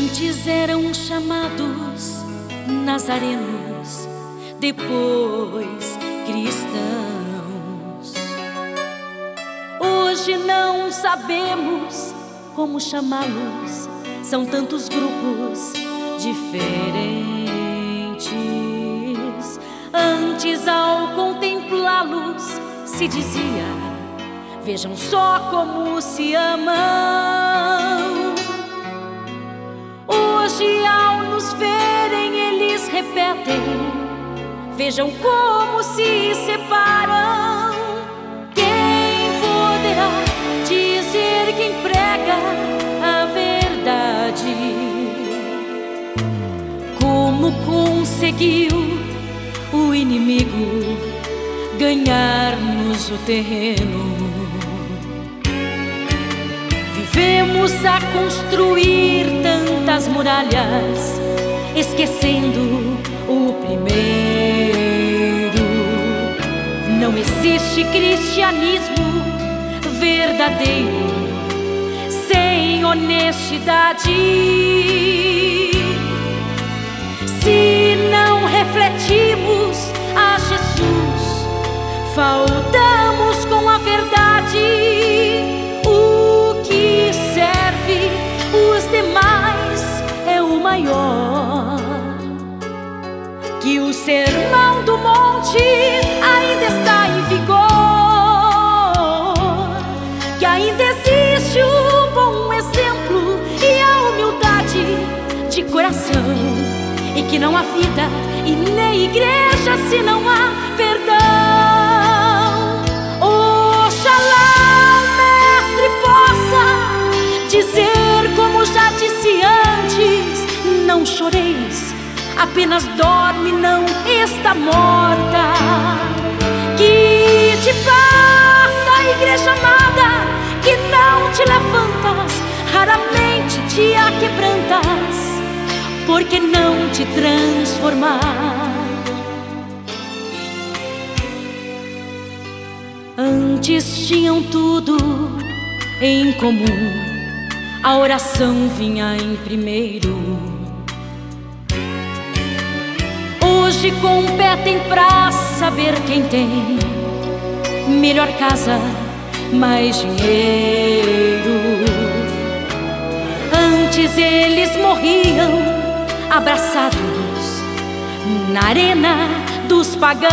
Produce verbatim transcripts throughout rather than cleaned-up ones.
Antes eram chamados nazarenos, depois cristãos. Hoje não sabemos como chamá-los, são tantos grupos diferentes. Antes, ao contemplá-los, se dizia: vejam só como se amam. Hoje, ao nos verem, eles repetem: vejam como se separam. Quem poderá dizer, quem prega a verdade? Como conseguiu o inimigo ganhar-nos o terreno? Vivemos a construir tantas muralhas, esquecendo o primeiro. Não existe cristianismo verdadeiro sem honestidade. Se não refletimos a Jesus, faltamos com a verdade. O que serve os demais é o maior. Que o sermão do monte ainda está em vigor, que ainda existe o bom exemplo e a humildade de coração, e que não há vida e nem igreja se não há perdão. Oxalá o mestre possa dizer, como já disse antes: não choreis, apenas dorme, não está morta. Que te passa, igreja amada, que não te levantas, raramente te aquebrantas, porque não te transformar. Antes tinham tudo em comum, a oração vinha em primeiro. Hoje competem pra saber quem tem melhor casa, mais dinheiro. Antes eles morriam abraçados na arena dos pagãos.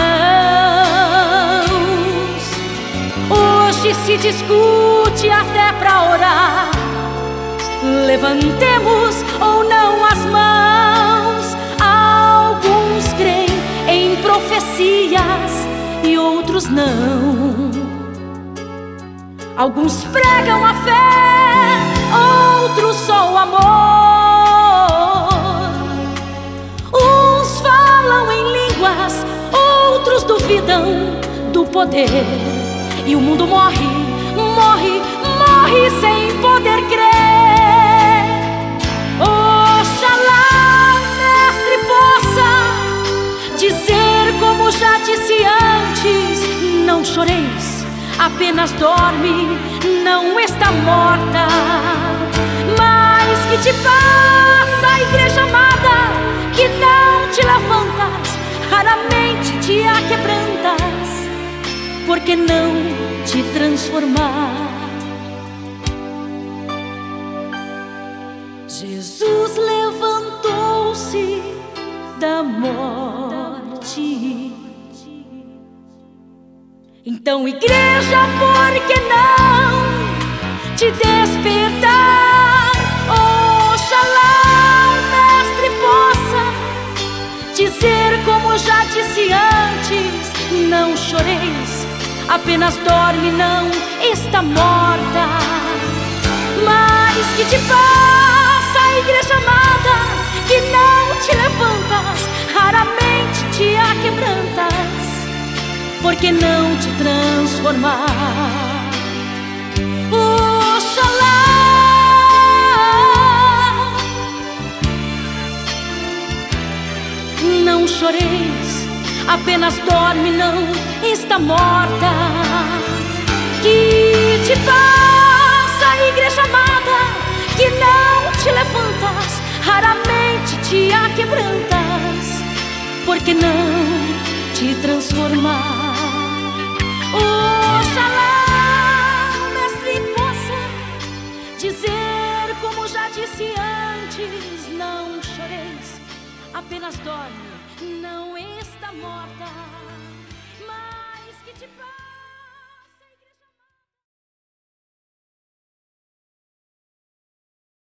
Hoje se discute até pra orar: levantemos ou não as mãos. Alguns creem em profecias e outros não. Alguns pregam a fé, outros só o amor. Uns falam em línguas, outros duvidam do poder. E o mundo morre, morre, morre sem poder crer. Oxalá o mestre possa dizer, como já disse antes: não choreis, apenas dorme, não está morta. Mas que te passa, igreja amada, que não te levantas, raramente te aquebrantas, porque não te transformar. Jesus levantou-se da morte. Então, igreja, por que não te despertar? Oxalá o mestre possa dizer, como já disse antes: não choreis, apenas dorme, não está morta. Mas que te passa, igreja amada, que não te levantas, raramente te aquebrantas, porque não te transformar. Oxalá não choreis, apenas dorme, não está morta. Que te passa, igreja amada, que não te levantas, quebrantas, por que não te transformar? Oxalá o mestre possa dizer, como já disse antes: não choreis, apenas dorme, não está morta, mas que te